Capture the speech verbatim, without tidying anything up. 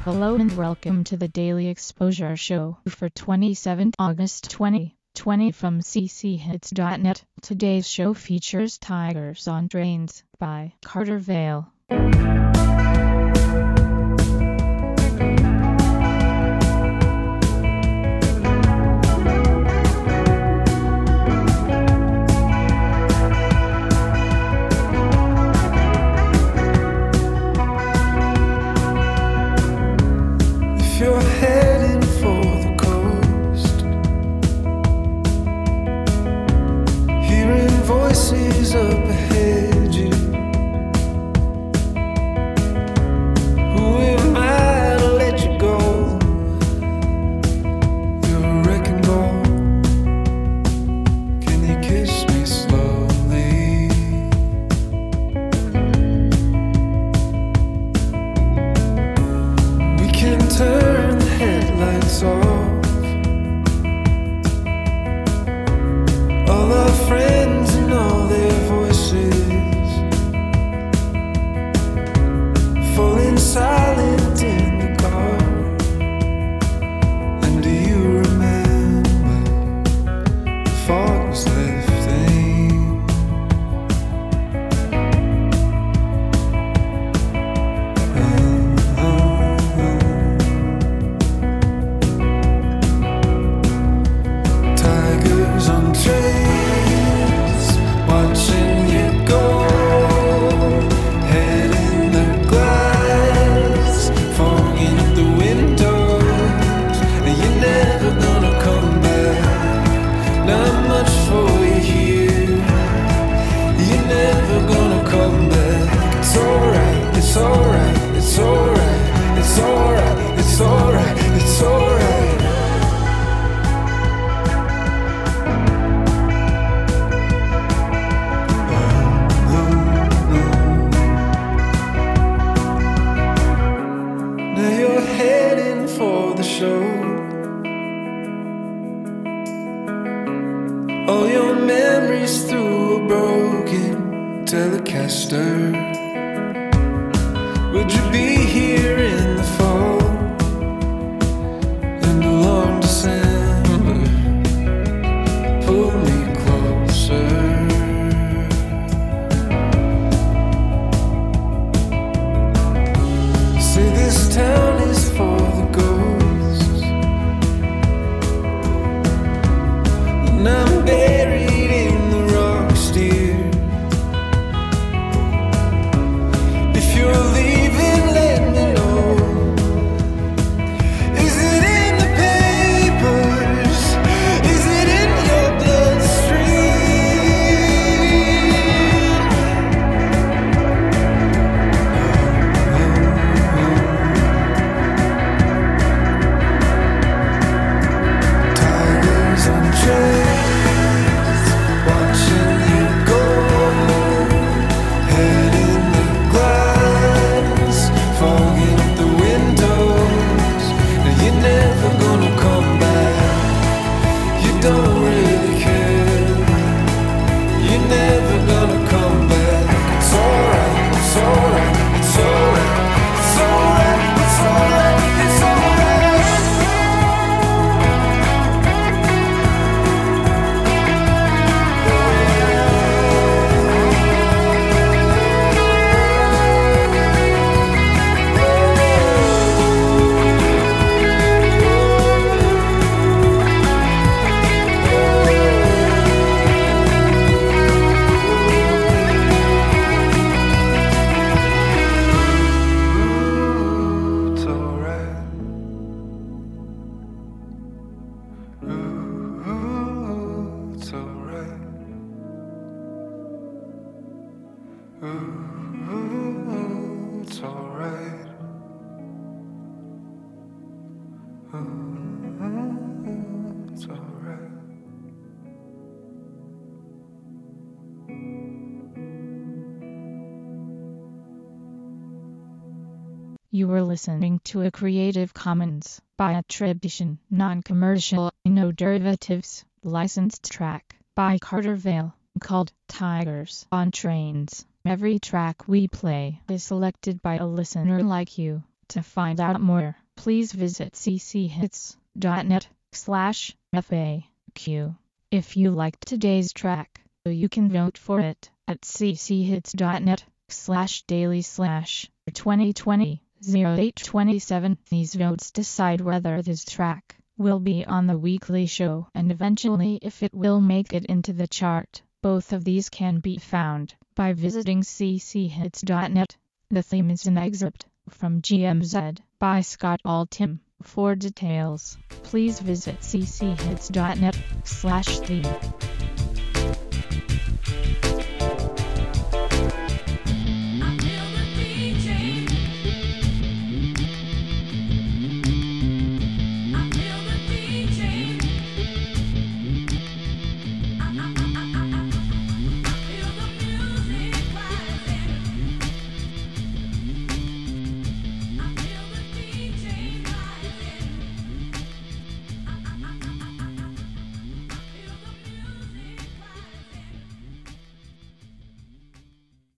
Hello and welcome to the Daily Exposure Show for twenty-seventh August twenty twenty from c c hits dot net. Today's show features Tigers on Trains by Carter Vale. If you're heading for the coast, hearing voices up ahead you, who am I to let you go? You're a wrecking ball. Can you kiss me slowly? We can turn the headlights off. All our friends and all their voices falling silent in the car. And do you remember the fog was lifting? Tigers on trains, watching you go, head in the glass, fogging up the windows. You're never gonna come back, not much for you here. You're never gonna come back. It's alright, it's alright, it's alright, it's alright, it's alright, it's alright. Now you're heading for the show. All your memories through a broken Telecaster. Would you be here in the fall and a long December? Pull me closer. Say this town is for the ghosts, and I'm buried in the rocks, dear. If you're leaving, let me know. Is it in the papers? Is it in your Tigers on trains, watching you go, head in the glass, fogging up the windows. Now you're never gonna come back. You don't really care. You're never gonna come back. It's alright, it's alright, it's alright, it's alright, it's alright, it's alright. Ooh, it's alright. Ooh, it's alright. Ooh, it's alright. Ooh, it's alright. You were listening to a Creative Commons by attribution, non-commercial, no derivatives, licensed track by Carter Vale, called Tigers on Trains. Every track we play is selected by a listener like you. To find out more, please visit cchits.net slash FAQ. If you liked today's track, you can vote for it at cchits.net slash daily slash 2020 08 27. These votes decide whether this track will be on the weekly show and eventually if it will make it into the chart. Both of these can be found by visiting cchits.net. The theme is an excerpt from G M Z by Scott Altham. For details, please visit cchits.net slash theme.